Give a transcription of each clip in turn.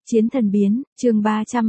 Chiến thần biến, chương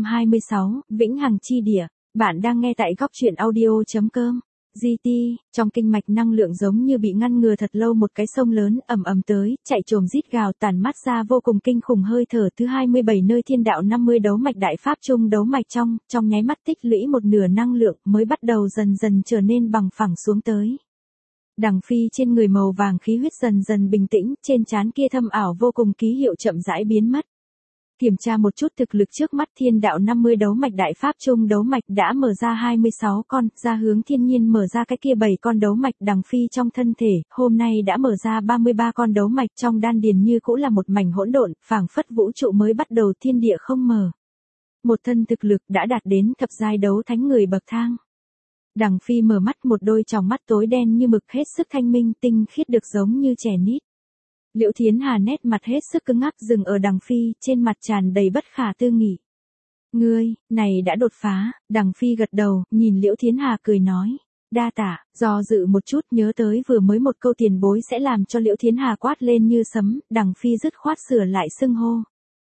326, Vĩnh Hằng chi địa. Bạn đang nghe tại góc truyện audio.com. GT, trong kinh mạch năng lượng giống như bị ngăn ngừa thật lâu một cái sông lớn ầm ầm tới, chạy trồm rít gào tản mát ra vô cùng kinh khủng hơi thở thứ 27 nơi thiên đạo 50 đấu mạch đại pháp trung đấu mạch trong nháy mắt tích lũy một nửa năng lượng mới bắt đầu dần dần trở nên bằng phẳng xuống tới. Đằng Phi trên người màu vàng khí huyết dần dần bình tĩnh, trên trán kia thâm ảo vô cùng ký hiệu chậm rãi biến mất. Kiểm tra một chút thực lực trước mắt thiên đạo 50 đấu mạch đại pháp trung đấu mạch đã mở ra 26 con, ra hướng thiên nhiên mở ra cái kia 7 con đấu mạch Đằng Phi trong thân thể, hôm nay đã mở ra 33 con đấu mạch trong đan điền như cũ là một mảnh hỗn độn, phảng phất vũ trụ mới bắt đầu thiên địa không mở. Một thân thực lực đã đạt đến thập giai đấu thánh người bậc thang. Đằng Phi mở mắt một đôi tròng mắt tối đen như mực hết sức thanh minh tinh khiết được giống như trẻ nít. Liễu Thiến Hà nét mặt hết sức cứng ngắc dừng ở Đằng Phi, trên mặt tràn đầy bất khả tư nghị. Ngươi, này đã đột phá, Đằng Phi gật đầu, nhìn Liễu Thiến Hà cười nói. Đa tạ, do dự một chút nhớ tới vừa mới một câu tiền bối sẽ làm cho Liễu Thiến Hà quát lên như sấm, Đằng Phi dứt khoát sửa lại xưng hô.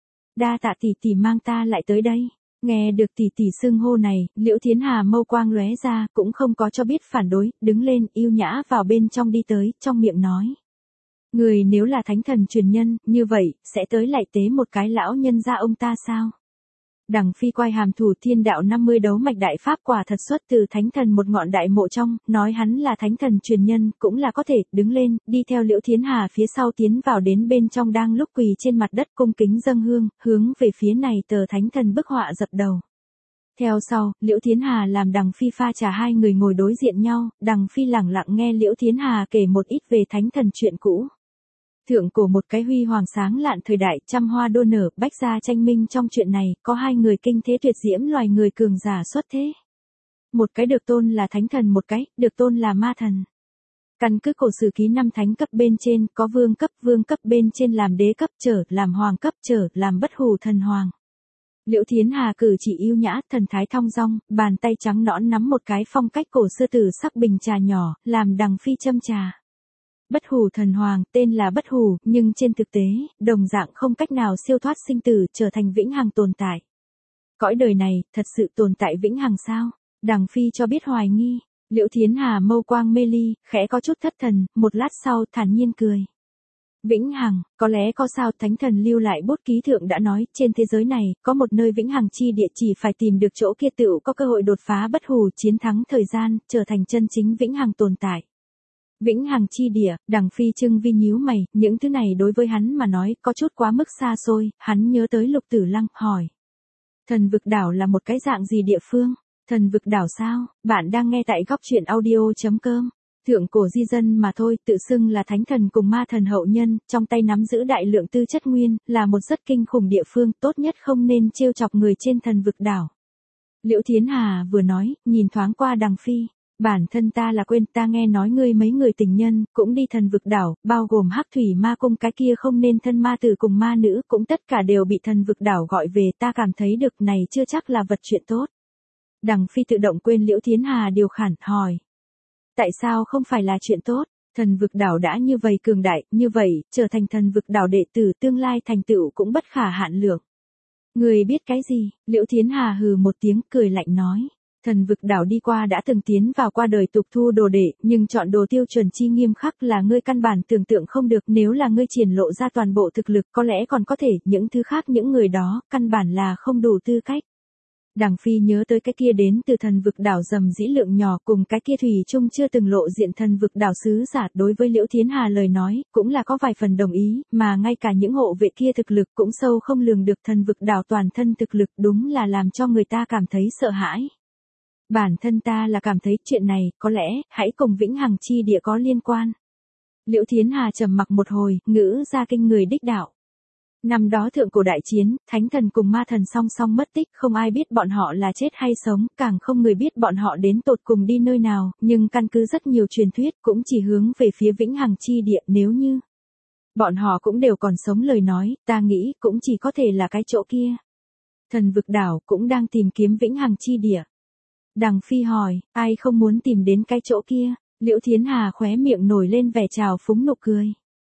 Đa tạ tỷ tỷ mang ta lại tới đây. Nghe được tỷ tỷ xưng hô này, Liễu Thiến Hà mâu quang lóe ra, cũng không có cho biết phản đối, đứng lên, yêu nhã vào bên trong đi tới, trong miệng nói. Người nếu là thánh thần truyền nhân, như vậy, sẽ tới lại tế một cái lão nhân ra ông ta sao? Đằng Phi quay hàm thủ thiên đạo 50 đấu mạch đại pháp quả thật xuất từ thánh thần một ngọn đại mộ trong, nói hắn là thánh thần truyền nhân, cũng là có thể, đứng lên, đi theo Liễu Thiến Hà phía sau tiến vào đến bên trong đang lúc quỳ trên mặt đất cung kính dâng hương, hướng về phía này tờ thánh thần bức họa dập đầu. Theo sau, Liễu Thiến Hà làm Đằng Phi pha trà hai người ngồi đối diện nhau, Đằng Phi lẳng lặng nghe Liễu Thiến Hà kể một ít về thánh thần chuyện cũ. Thượng cổ một cái huy hoàng sáng lạn thời đại trăm hoa đua nở, bách gia tranh minh trong chuyện này, có hai người kinh thế tuyệt diễm loài người cường giả xuất thế. Một cái được tôn là thánh thần, một cái, được tôn là ma thần. Căn cứ cổ sử ký 5 thánh cấp bên trên, có vương cấp bên trên làm đế cấp trở, làm hoàng cấp trở, làm bất hủ thần hoàng. Liễu Thiến Hà cử chỉ yêu nhã, thần thái thong dong, bàn tay trắng nõn nắm một cái phong cách cổ xưa tử sắc bình trà nhỏ, làm Đằng Phi châm trà. Bất hủ thần hoàng, tên là bất hủ, nhưng trên thực tế, đồng dạng không cách nào siêu thoát sinh tử, trở thành vĩnh hằng tồn tại. Cõi đời này, thật sự tồn tại vĩnh hằng sao? Đằng Phi cho biết hoài nghi. Liễu Thiến Hà mâu quang mê ly, khẽ có chút thất thần, một lát sau thản nhiên cười. Vĩnh hằng, có lẽ có sao thánh thần lưu lại bút ký thượng đã nói, trên thế giới này, có một nơi vĩnh hằng chi địa chỉ phải tìm được chỗ kia tựu có cơ hội đột phá bất hủ chiến thắng thời gian, trở thành chân chính vĩnh hằng tồn tại. Vĩnh hằng chi địa, Đằng Phi Trưng Vi nhíu mày, những thứ này đối với hắn mà nói có chút quá mức xa xôi, hắn nhớ tới Lục Tử Lăng, hỏi. Thần vực đảo là một cái dạng gì địa phương? Thần vực đảo sao? Bạn đang nghe tại góc truyện audio.com. Thượng cổ di dân mà thôi, tự xưng là thánh thần cùng ma thần hậu nhân, trong tay nắm giữ đại lượng tư chất nguyên, là một rất kinh khủng địa phương, tốt nhất không nên trêu chọc người trên thần vực đảo. Liễu Thiến Hà vừa nói, nhìn thoáng qua Đằng Phi. Bản thân ta là quên, ta nghe nói ngươi mấy người tình nhân, cũng đi thần vực đảo, bao gồm Hắc Thủy Ma Cung cái kia không nên thân ma tử cùng ma nữ, cũng tất cả đều bị thần vực đảo gọi về, ta cảm thấy được này chưa chắc là vật chuyện tốt. Đằng Phi tự động quên Liễu Thiến Hà điều khản, hỏi. Tại sao không phải là chuyện tốt? Thần vực đảo đã như vậy cường đại, như vậy, trở thành thần vực đảo đệ tử tương lai thành tựu cũng bất khả hạn lượng. Người biết cái gì? Liễu Thiến Hà hừ một tiếng cười lạnh nói. Thần vực đảo đi qua đã từng tiến vào qua đời tục thu đồ đệ, nhưng chọn đồ tiêu chuẩn chi nghiêm khắc là ngươi căn bản tưởng tượng không được, nếu là ngươi triển lộ ra toàn bộ thực lực có lẽ còn có thể, những thứ khác những người đó, căn bản là không đủ tư cách. Đằng Phi nhớ tới cái kia đến từ thần vực đảo dầm dĩ lượng nhỏ cùng cái kia thủy chung chưa từng lộ diện thần vực đảo sứ giả, đối với Liễu Thiến Hà lời nói, cũng là có vài phần đồng ý, mà ngay cả những hộ vệ kia thực lực cũng sâu không lường được, thần vực đảo toàn thân thực lực đúng là làm cho người ta cảm thấy sợ hãi. Bản thân ta là cảm thấy chuyện này, có lẽ, hãy cùng vĩnh hằng chi địa có liên quan. Liễu Thiến Hà trầm mặc một hồi, ngữ ra kinh người đích đạo. Năm đó thượng cổ đại chiến, thánh thần cùng ma thần song song mất tích, không ai biết bọn họ là chết hay sống, càng không người biết bọn họ đến tột cùng đi nơi nào, nhưng căn cứ rất nhiều truyền thuyết cũng chỉ hướng về phía vĩnh hằng chi địa, nếu như bọn họ cũng đều còn sống lời nói, ta nghĩ cũng chỉ có thể là cái chỗ kia. Thần vực đảo cũng đang tìm kiếm vĩnh hằng chi địa. Đằng Phi hỏi, ai không muốn tìm đến cái chỗ kia? Liễu Thiến Hà khóe miệng nổi lên vẻ trào phúng nụ cười.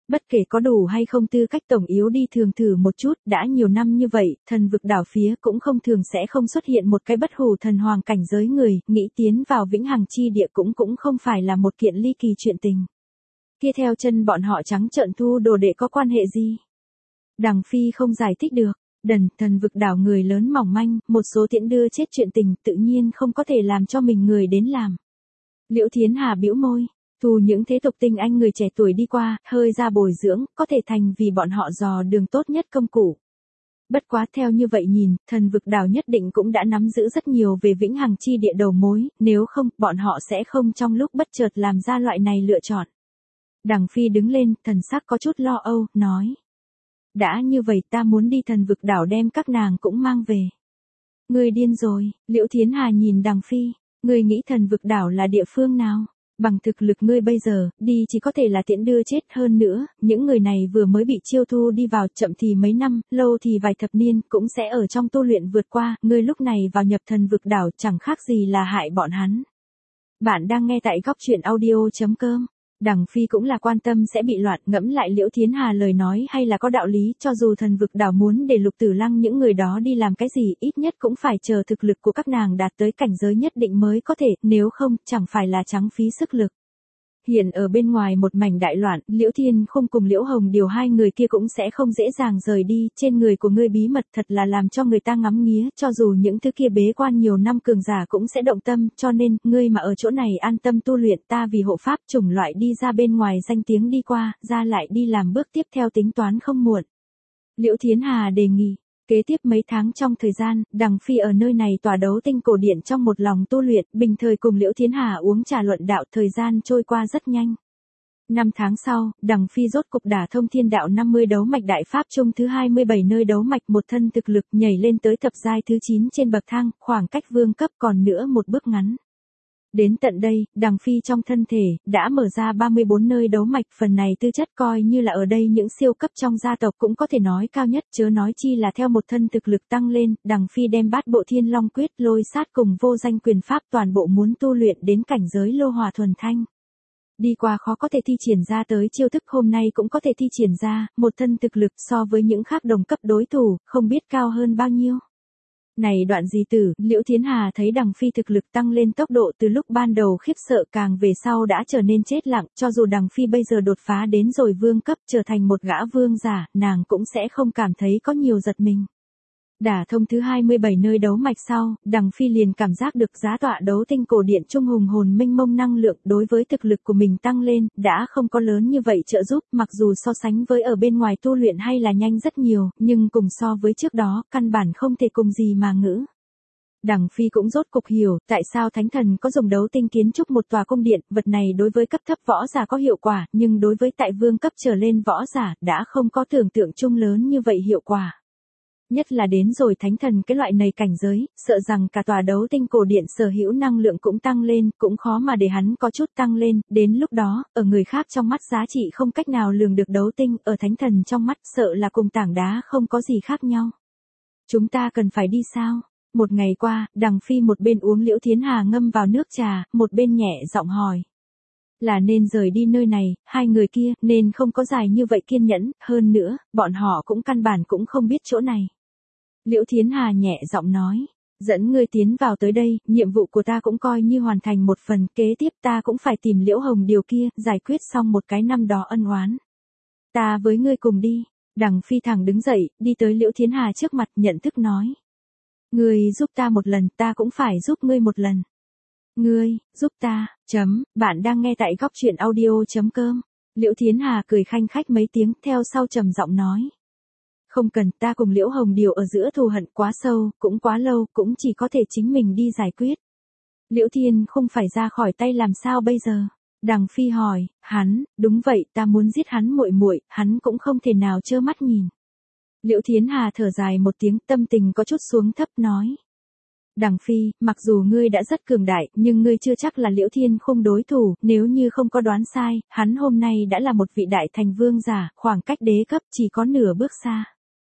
Bất kể có đủ hay không tư cách tổng yếu đi thường thử một chút, đã nhiều năm như vậy, thần vực đảo phía cũng không thường sẽ không xuất hiện một cái bất hủ thần hoàng cảnh giới người, nghĩ tiến vào vĩnh hằng chi địa cũng không phải là một kiện ly kỳ chuyện tình. Kia theo chân bọn họ trắng trợn thu đồ đệ có quan hệ gì? Đằng Phi không giải thích được, thần vực đảo người lớn mỏng manh, một số tiễn đưa chết chuyện tình tự nhiên không có thể làm cho mình người đến làm. Liễu Thiến Hà bĩu môi. Thu những thế tục tinh anh người trẻ tuổi đi qua, hơi ra bồi dưỡng, có thể thành vì bọn họ dò đường tốt nhất công cụ. Bất quá theo như vậy nhìn, thần vực đảo nhất định cũng đã nắm giữ rất nhiều về vĩnh hằng chi địa đầu mối, nếu không, bọn họ sẽ không trong lúc bất chợt làm ra loại này lựa chọn. Đằng Phi đứng lên, thần sắc có chút lo âu, nói. Đã như vậy ta muốn đi thần vực đảo đem các nàng cũng mang về. Ngươi điên rồi, Liễu Thiến Hà nhìn Đằng Phi, ngươi nghĩ thần vực đảo là địa phương nào? Bằng thực lực ngươi bây giờ, đi chỉ có thể là tiễn đưa chết hơn nữa, những người này vừa mới bị chiêu thu đi vào, chậm thì mấy năm, lâu thì vài thập niên, cũng sẽ ở trong tu luyện vượt qua, ngươi lúc này vào nhập thần vực đảo chẳng khác gì là hại bọn hắn. Bạn đang nghe tại góc truyện audio.com. Đằng Phi cũng là quan tâm sẽ bị loạn, ngẫm lại Liễu Thiến Hà lời nói hay là có đạo lý, cho dù thần vực đảo muốn để Lục Tử Lăng những người đó đi làm cái gì, ít nhất cũng phải chờ thực lực của các nàng đạt tới cảnh giới nhất định mới có thể, nếu không, chẳng phải là trắng phí sức lực. Hiện ở bên ngoài một mảnh đại loạn, Liễu Thiên Khung cùng Liễu Hồng Điều hai người kia cũng sẽ không dễ dàng rời đi, trên người của ngươi bí mật thật là làm cho người ta ngắm nghía, cho dù những thứ kia bế quan nhiều năm cường giả cũng sẽ động tâm, cho nên, ngươi mà ở chỗ này an tâm tu luyện, ta vì hộ pháp chủng loại đi ra bên ngoài danh tiếng đi qua, ra lại đi làm bước tiếp theo tính toán không muộn. Liễu Thiến Hà đề nghị. Kế tiếp mấy tháng trong thời gian, Đằng Phi ở nơi này tỏa đấu tinh cổ điện trong một lòng tu luyện, bình thời cùng Liễu Thiến Hà uống trà luận đạo, thời gian trôi qua rất nhanh. 5 tháng sau, Đằng Phi rốt cục đả thông thiên đạo 50 đấu mạch đại pháp chung thứ 27 nơi đấu mạch một thân thực lực nhảy lên tới thập giai thứ 9 trên bậc thang, khoảng cách vương cấp còn nữa một bước ngắn. Đến tận đây, Đằng Phi trong thân thể, đã mở ra 34 nơi đấu mạch, phần này tư chất coi như là ở đây những siêu cấp trong gia tộc cũng có thể nói cao nhất, chớ nói chi là theo một thân thực lực tăng lên, Đằng Phi đem bát bộ thiên long quyết lôi sát cùng vô danh quyền pháp toàn bộ muốn tu luyện đến cảnh giới lô hòa thuần thanh. Đi qua khó có thể thi triển ra tới chiêu thức hôm nay cũng có thể thi triển ra, một thân thực lực so với những khác đồng cấp đối thủ, không biết cao hơn bao nhiêu. Này đoạn gì tử, Liễu Thiến Hà thấy Đằng Phi thực lực tăng lên tốc độ từ lúc ban đầu khiếp sợ càng về sau đã trở nên chết lặng, cho dù Đằng Phi bây giờ đột phá đến rồi vương cấp trở thành một gã vương giả, nàng cũng sẽ không cảm thấy có nhiều giật mình. Đả thông thứ 27 nơi đấu mạch sau, Đằng Phi liền cảm giác được giá tọa đấu tinh cổ điện trung hùng hồn mênh mông năng lượng đối với thực lực của mình tăng lên, đã không có lớn như vậy trợ giúp, mặc dù so sánh với ở bên ngoài tu luyện hay là nhanh rất nhiều, nhưng cùng so với trước đó, căn bản không thể cùng gì mà ngữ. Đằng Phi cũng rốt cục hiểu, tại sao Thánh Thần có dùng đấu tinh kiến trúc một tòa cung điện, vật này đối với cấp thấp võ giả có hiệu quả, nhưng đối với tại vương cấp trở lên võ giả, đã không có tưởng tượng chung lớn như vậy hiệu quả. Nhất là đến rồi Thánh Thần cái loại này cảnh giới, sợ rằng cả tòa đấu tinh cổ điện sở hữu năng lượng cũng tăng lên, cũng khó mà để hắn có chút tăng lên, đến lúc đó, ở người khác trong mắt giá trị không cách nào lường được đấu tinh, ở Thánh Thần trong mắt sợ là cùng tảng đá không có gì khác nhau. Chúng ta cần phải đi sao? Một ngày qua, Đằng Phi một bên uống Liễu Thiến Hà ngâm vào nước trà, một bên nhẹ giọng hỏi. Là nên rời đi nơi này, hai người kia, nên không có dài như vậy kiên nhẫn, hơn nữa, bọn họ cũng căn bản cũng không biết chỗ này. Liễu Thiến Hà nhẹ giọng nói, dẫn ngươi tiến vào tới đây, nhiệm vụ của ta cũng coi như hoàn thành một phần, kế tiếp ta cũng phải tìm Liễu Hồng Điều kia, giải quyết xong một cái năm đó ân oán. Ta với ngươi cùng đi. Đằng Phi thẳng đứng dậy, đi tới Liễu Thiến Hà trước mặt, nhận thức nói. Ngươi giúp ta một lần, ta cũng phải giúp ngươi một lần. Ngươi, giúp ta, bạn đang nghe tại góc truyện audio.com. Liễu Thiến Hà cười khanh khách mấy tiếng, theo sau trầm giọng nói. Không cần, ta cùng Liễu Hồng Điều ở giữa thù hận quá sâu, cũng quá lâu, cũng chỉ có thể chính mình đi giải quyết. Liễu Thiên không phải ra khỏi tay làm sao bây giờ? Đằng Phi hỏi, hắn, đúng vậy, ta muốn giết hắn muội muội, hắn cũng không thể nào trơ mắt nhìn. Liễu Thiến Hà thở dài một tiếng, tâm tình có chút xuống thấp nói. Đằng Phi, mặc dù ngươi đã rất cường đại, nhưng ngươi chưa chắc là Liễu Thiên không đối thủ, nếu như không có đoán sai, hắn hôm nay đã là một vị đại thành vương giả, khoảng cách đế cấp chỉ có nửa bước xa.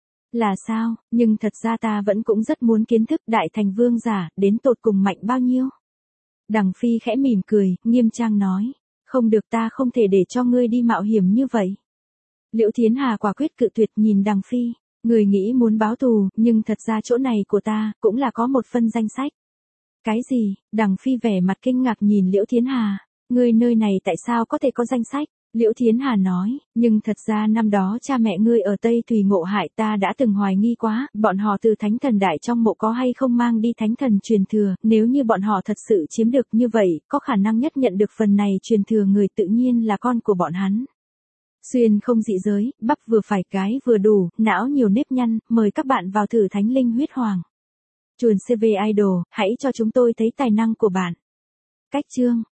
Là sao, nhưng thật ra ta vẫn cũng rất muốn kiến thức đại thành vương giả, đến tột cùng mạnh bao nhiêu. Đằng Phi khẽ mỉm cười, nghiêm trang nói, không được, ta không thể để cho ngươi đi mạo hiểm như vậy. Liễu Thiến Hà quả quyết cự tuyệt nhìn Đằng Phi. Người nghĩ muốn báo thù, nhưng thật ra chỗ này của ta, cũng là có một phân danh sách. Cái gì? Đằng Phi vẻ mặt kinh ngạc nhìn Liễu Thiến Hà. Ngươi nơi này tại sao có thể có danh sách? Liễu Thiến Hà nói, nhưng thật ra năm đó cha mẹ ngươi ở Tây Thùy ngộ hại ta đã từng hoài nghi quá, bọn họ từ thánh thần đại trong mộ có hay không mang đi thánh thần truyền thừa, nếu như bọn họ thật sự chiếm được như vậy, có khả năng nhất nhận được phần này truyền thừa người tự nhiên là con của bọn hắn. Xuyên không dị giới, bắp vừa phải cái vừa đủ, não nhiều nếp nhăn, mời các bạn vào thử Thánh Linh Huyết Hoàng. Chuồn CV Idol, hãy cho chúng tôi thấy tài năng của bạn. Cách chương